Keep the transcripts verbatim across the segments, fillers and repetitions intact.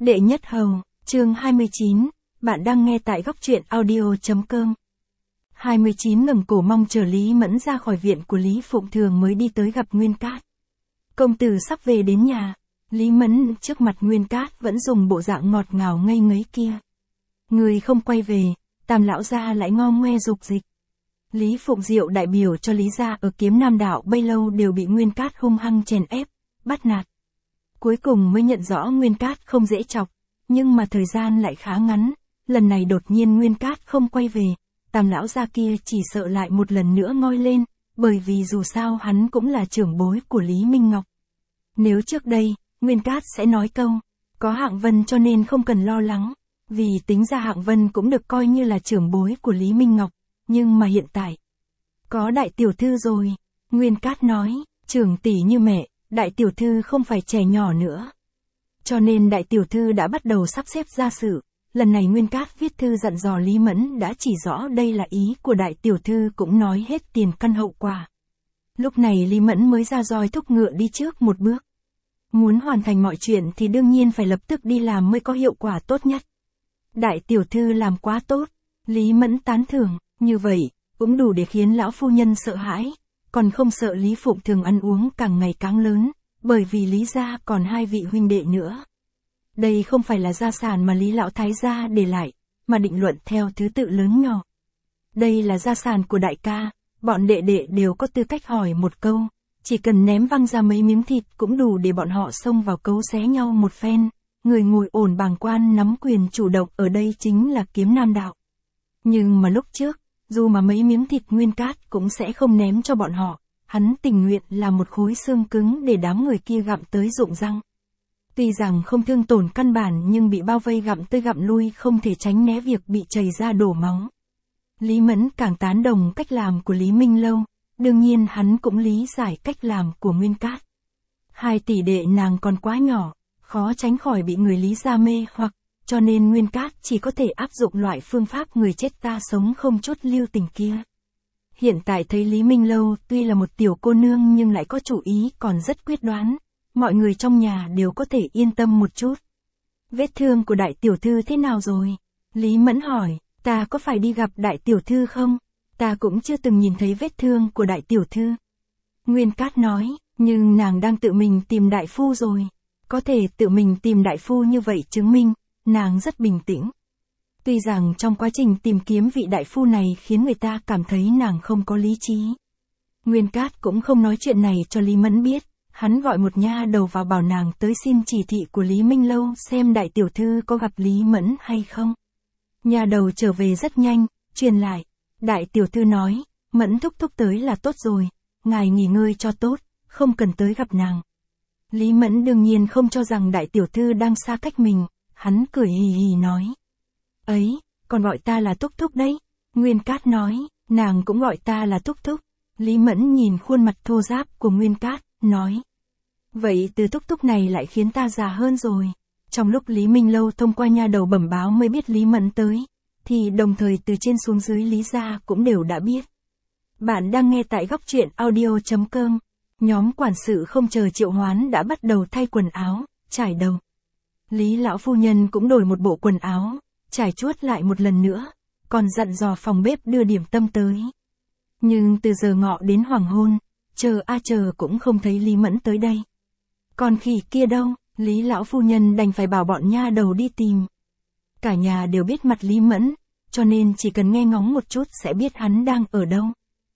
Đệ nhất hầu, chương hai mươi chín, bạn đang nghe tại góc truyện audio.com. hai mươi chín ngẩng cổ mong chờ Lý Mẫn ra khỏi viện của Lý Phụng Thường mới đi tới gặp Nguyên Cát. Công tử sắp về đến nhà, Lý Mẫn trước mặt Nguyên Cát vẫn dùng bộ dạng ngọt ngào ngây ngấy kia. Người không quay về, Tam lão gia lại ngo ngoe dục dịch. Lý Phụng Diệu đại biểu cho Lý gia ở Kiếm Nam đạo bấy lâu đều bị Nguyên Cát hung hăng chèn ép, bắt nạt. Cuối cùng mới nhận rõ Nguyên Cát không dễ chọc, nhưng mà thời gian lại khá ngắn, lần này đột nhiên Nguyên Cát không quay về, Tam lão gia kia chỉ sợ lại một lần nữa ngoi lên, bởi vì dù sao hắn cũng là trưởng bối của Lý Minh Ngọc. Nếu trước đây, Nguyên Cát sẽ nói câu, có Hạng Vân cho nên không cần lo lắng, vì tính ra Hạng Vân cũng được coi như là trưởng bối của Lý Minh Ngọc, nhưng mà hiện tại, có đại tiểu thư rồi, Nguyên Cát nói, trưởng tỷ như mẹ, đại tiểu thư không phải trẻ nhỏ nữa. Cho nên đại tiểu thư đã bắt đầu sắp xếp gia sự, lần này Nguyên Cát viết thư dặn dò Lý Mẫn đã chỉ rõ đây là ý của đại tiểu thư cũng nói hết tiền căn hậu quả. Lúc này Lý Mẫn mới ra roi thúc ngựa đi trước một bước. Muốn hoàn thành mọi chuyện thì đương nhiên phải lập tức đi làm mới có hiệu quả tốt nhất. Đại tiểu thư làm quá tốt, Lý Mẫn tán thưởng, như vậy, cũng đủ để khiến lão phu nhân sợ hãi, còn không sợ Lý Phụng Thường ăn uống càng ngày càng lớn, bởi vì Lý gia còn hai vị huynh đệ nữa. Đây không phải là gia sản mà Lý lão thái gia để lại, mà định luận theo thứ tự lớn nhỏ. Đây là gia sản của đại ca, bọn đệ đệ đều có tư cách hỏi một câu, chỉ cần ném văng ra mấy miếng thịt cũng đủ để bọn họ xông vào cấu xé nhau một phen, người ngồi ổn bàng quan nắm quyền chủ động ở đây chính là Kiếm Nam đạo. Nhưng mà lúc trước, dù mà mấy miếng thịt Nguyên Cát cũng sẽ không ném cho bọn họ, hắn tình nguyện là một khối xương cứng để đám người kia gặm tới rụng răng. Tuy rằng không thương tổn căn bản nhưng bị bao vây gặm tới gặm lui không thể tránh né việc bị chảy ra đổ máu. Lý Mẫn càng tán đồng cách làm của Lý Minh Lâu, đương nhiên hắn cũng lý giải cách làm của Nguyên Cát. Hai tỷ đệ nàng còn quá nhỏ, khó tránh khỏi bị người Lý gia mê hoặc, cho nên Nguyên Cát chỉ có thể áp dụng loại phương pháp người chết ta sống không chút lưu tình kia. Hiện tại thấy Lý Minh Lâu tuy là một tiểu cô nương nhưng lại có chủ ý còn rất quyết đoán, mọi người trong nhà đều có thể yên tâm một chút. Vết thương của đại tiểu thư thế nào rồi? Lý Mẫn hỏi, ta có phải đi gặp đại tiểu thư không? Ta cũng chưa từng nhìn thấy vết thương của đại tiểu thư. Nguyên Cát nói, nhưng nàng đang tự mình tìm đại phu rồi. Có thể tự mình tìm đại phu như vậy chứng minh, nàng rất bình tĩnh. Tuy rằng trong quá trình tìm kiếm vị đại phu này khiến người ta cảm thấy nàng không có lý trí. Nguyên Cát cũng không nói chuyện này cho Lý Mẫn biết, hắn gọi một nha đầu vào bảo nàng tới xin chỉ thị của Lý Minh Lâu xem đại tiểu thư có gặp Lý Mẫn hay không. Nha đầu trở về rất nhanh, truyền lại, đại tiểu thư nói, Mẫn thúc thúc tới là tốt rồi, ngài nghỉ ngơi cho tốt, không cần tới gặp nàng. Lý Mẫn đương nhiên không cho rằng đại tiểu thư đang xa cách mình, hắn cười hì hì nói. Ấy, còn gọi ta là thúc thúc đấy. Nguyên Cát nói, nàng cũng gọi ta là thúc thúc. Lý Mẫn nhìn khuôn mặt thô ráp của Nguyên Cát, nói. Vậy từ thúc thúc này lại khiến ta già hơn rồi. Trong lúc Lý Minh Lâu thông qua nha đầu bẩm báo mới biết Lý Mẫn tới, thì đồng thời từ trên xuống dưới Lý gia cũng đều đã biết. Bạn đang nghe tại góc truyện audio.com. Nhóm quản sự không chờ triệu hoán đã bắt đầu thay quần áo, trải đầu. Lý lão phu nhân cũng đổi một bộ quần áo, trải chuốt lại một lần nữa, còn dặn dò phòng bếp đưa điểm tâm tới. Nhưng từ giờ ngọ đến hoàng hôn, chờ a chờ cũng không thấy Lý Mẫn tới đây. Còn khỉ kia đâu, Lý lão phu nhân đành phải bảo bọn nha đầu đi tìm. Cả nhà đều biết mặt Lý Mẫn, cho nên chỉ cần nghe ngóng một chút sẽ biết hắn đang ở đâu.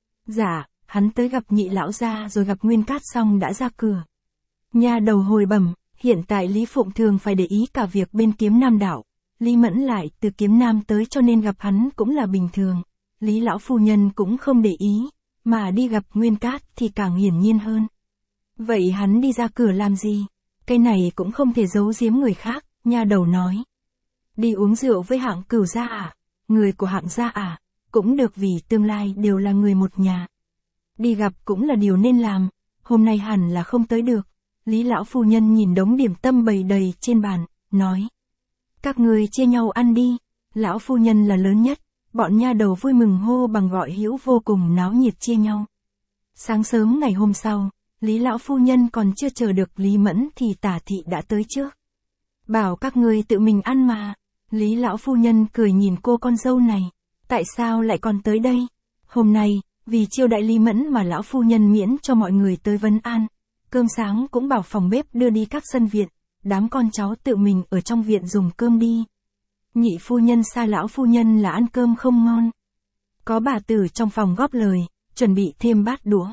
Dạ, hắn tới gặp nhị lão gia rồi gặp Nguyên Cát xong đã ra cửa. Nha đầu hồi bẩm, hiện tại Lý Phụng Thường phải để ý cả việc bên Kiếm Nam đạo. Lý Mẫn lại từ Kiếm Nam tới cho nên gặp hắn cũng là bình thường. Lý lão phu nhân cũng không để ý, mà đi gặp Nguyên Cát thì càng hiển nhiên hơn. Vậy hắn đi ra cửa làm gì? Cái này cũng không thể giấu giếm người khác, nha đầu nói. Đi uống rượu với Hạng Cửu gia à? Người của Hạng gia à? Cũng được vì tương lai đều là người một nhà. Đi gặp cũng là điều nên làm, hôm nay hẳn là không tới được. Lý lão phu nhân nhìn đống điểm tâm bày đầy trên bàn, nói. Các người chia nhau ăn đi, lão phu nhân là lớn nhất, bọn nha đầu vui mừng hô bằng gọi hữu vô cùng náo nhiệt chia nhau. Sáng sớm ngày hôm sau, Lý lão phu nhân còn chưa chờ được Lý Mẫn thì Tả thị đã tới trước. Bảo các ngươi tự mình ăn mà. Lý lão phu nhân cười nhìn cô con dâu này. Tại sao lại còn tới đây? Hôm nay, vì chiêu đại Lý Mẫn mà lão phu nhân miễn cho mọi người tới vấn an. Cơm sáng cũng bảo phòng bếp đưa đi các sân viện, đám con cháu tự mình ở trong viện dùng cơm đi. Nhị phu nhân sai lão phu nhân là ăn cơm không ngon. Có bà tử trong phòng góp lời, chuẩn bị thêm bát đũa.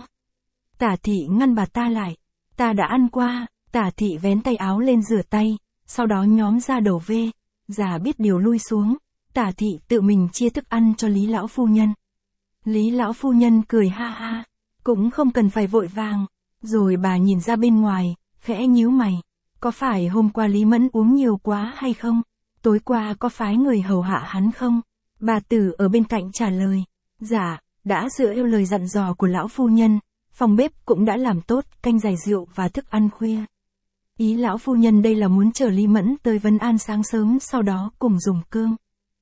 Tả thị ngăn bà ta lại. Ta đã ăn qua. Tả thị vén tay áo lên rửa tay, sau đó nhóm ra đầu vê. Già biết điều lui xuống. Tả thị tự mình chia thức ăn cho Lý lão phu nhân. Lý lão phu nhân cười ha ha, cũng không cần phải vội vàng. Rồi bà nhìn ra bên ngoài, khẽ nhíu mày. Có phải hôm qua Lý Mẫn uống nhiều quá hay không? Tối qua có phái người hầu hạ hắn không? Bà tử ở bên cạnh trả lời. Dạ, đã dựa theo lời dặn dò của lão phu nhân, phòng bếp cũng đã làm tốt canh giải rượu và thức ăn khuya. Ý lão phu nhân đây là muốn chờ Lý Mẫn tới vấn an sáng sớm sau đó cùng dùng cơm.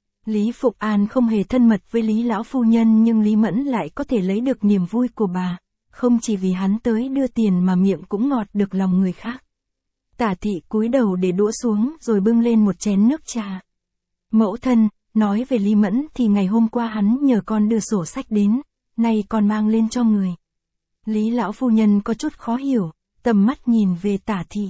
Lý Phục An không hề thân mật với Lý lão phu nhân nhưng Lý Mẫn lại có thể lấy được niềm vui của bà, không chỉ vì hắn tới đưa tiền mà miệng cũng ngọt được lòng người khác. Tả thị cúi đầu để đũa xuống rồi bưng lên một chén nước trà. Mẫu thân, nói về Lý Mẫn thì ngày hôm qua hắn nhờ con đưa sổ sách đến, nay con mang lên cho người. Lý lão phu nhân có chút khó hiểu, tầm mắt nhìn về Tả thị.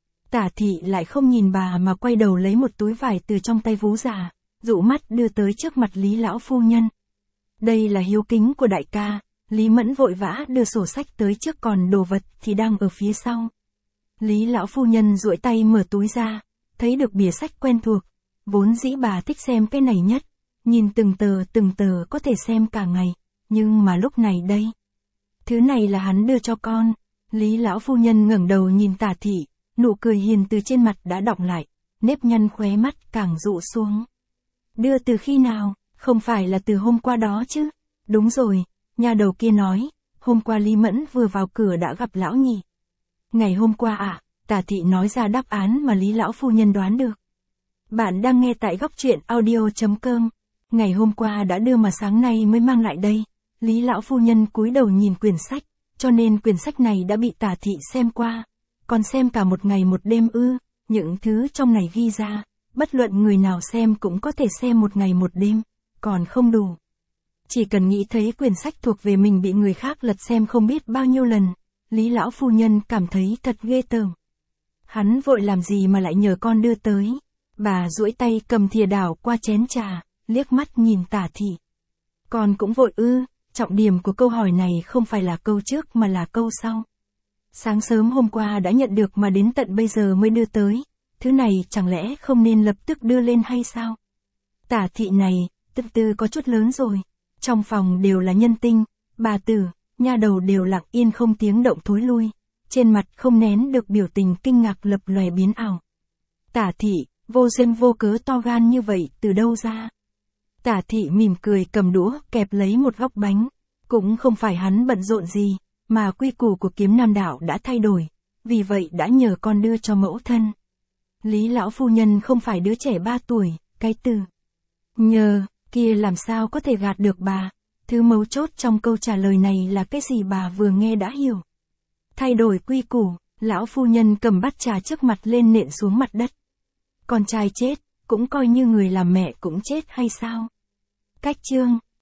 Tả thị lại không nhìn bà mà quay đầu lấy một túi vải từ trong tay vú già, dụ mắt đưa tới trước mặt Lý lão phu nhân. Đây là hiếu kính của đại ca. Lý Mẫn vội vã đưa sổ sách tới trước còn đồ vật thì đang ở phía sau. Lý lão phu nhân duỗi tay mở túi ra, thấy được bìa sách quen thuộc. Vốn dĩ bà thích xem cái này nhất, nhìn từng tờ từng tờ có thể xem cả ngày, nhưng mà lúc này đây. Thứ này là hắn đưa cho con. Lý lão phu nhân ngẩng đầu nhìn Tả thị, nụ cười hiền từ trên mặt đã đọng lại, nếp nhăn khóe mắt càng rụ xuống. Đưa từ khi nào? Không phải là từ hôm qua đó chứ? Đúng rồi, nhà đầu kia nói, hôm qua Lý Mẫn vừa vào cửa đã gặp lão nhị. Ngày hôm qua ạ, à, Tả thị nói ra đáp án mà Lý lão phu nhân đoán được. Bạn đang nghe tại góc truyện audio chấm com. Ngày hôm qua đã đưa mà sáng nay mới mang lại đây. Lý lão phu nhân cúi đầu nhìn quyển sách, cho nên quyển sách này đã bị Tả thị xem qua. Còn xem cả một ngày một đêm ư? Những thứ trong này ghi ra, bất luận người nào xem cũng có thể xem một ngày một đêm, còn không đủ. Chỉ cần nghĩ thấy quyển sách thuộc về mình bị người khác lật xem không biết bao nhiêu lần, Lý lão phu nhân cảm thấy thật ghê tởm. Hắn vội làm gì mà lại nhờ con đưa tới? Bà duỗi tay cầm thìa đảo qua chén trà, liếc mắt nhìn Tả thị. Con cũng vội ư? Trọng điểm của câu hỏi này không phải là câu trước mà là câu sau. Sáng sớm hôm qua đã nhận được mà đến tận bây giờ mới đưa tới. Thứ này chẳng lẽ không nên lập tức đưa lên hay sao? Tả thị này, từ từ có chút lớn rồi. Trong phòng đều là nhân tinh, bà tử, nha đầu đều lặng yên không tiếng động thối lui. Trên mặt không nén được biểu tình kinh ngạc lập lòe biến ảo. Tả thị, vô duyên vô cớ to gan như vậy từ đâu ra? Tả thị mỉm cười cầm đũa kẹp lấy một góc bánh. Cũng không phải hắn bận rộn gì, mà quy củ của Kiếm Nam đạo đã thay đổi. Vì vậy đã nhờ con đưa cho mẫu thân. Lý lão phu nhân không phải đứa trẻ ba tuổi, cái từ nhờ kia làm sao có thể gạt được bà. Thứ mấu chốt trong câu trả lời này là cái gì bà vừa nghe đã hiểu. Thay đổi quy củ, lão phu nhân cầm bát trà trước mặt lên nện xuống mặt đất. Con trai chết, cũng coi như người làm mẹ cũng chết hay sao? Cách chương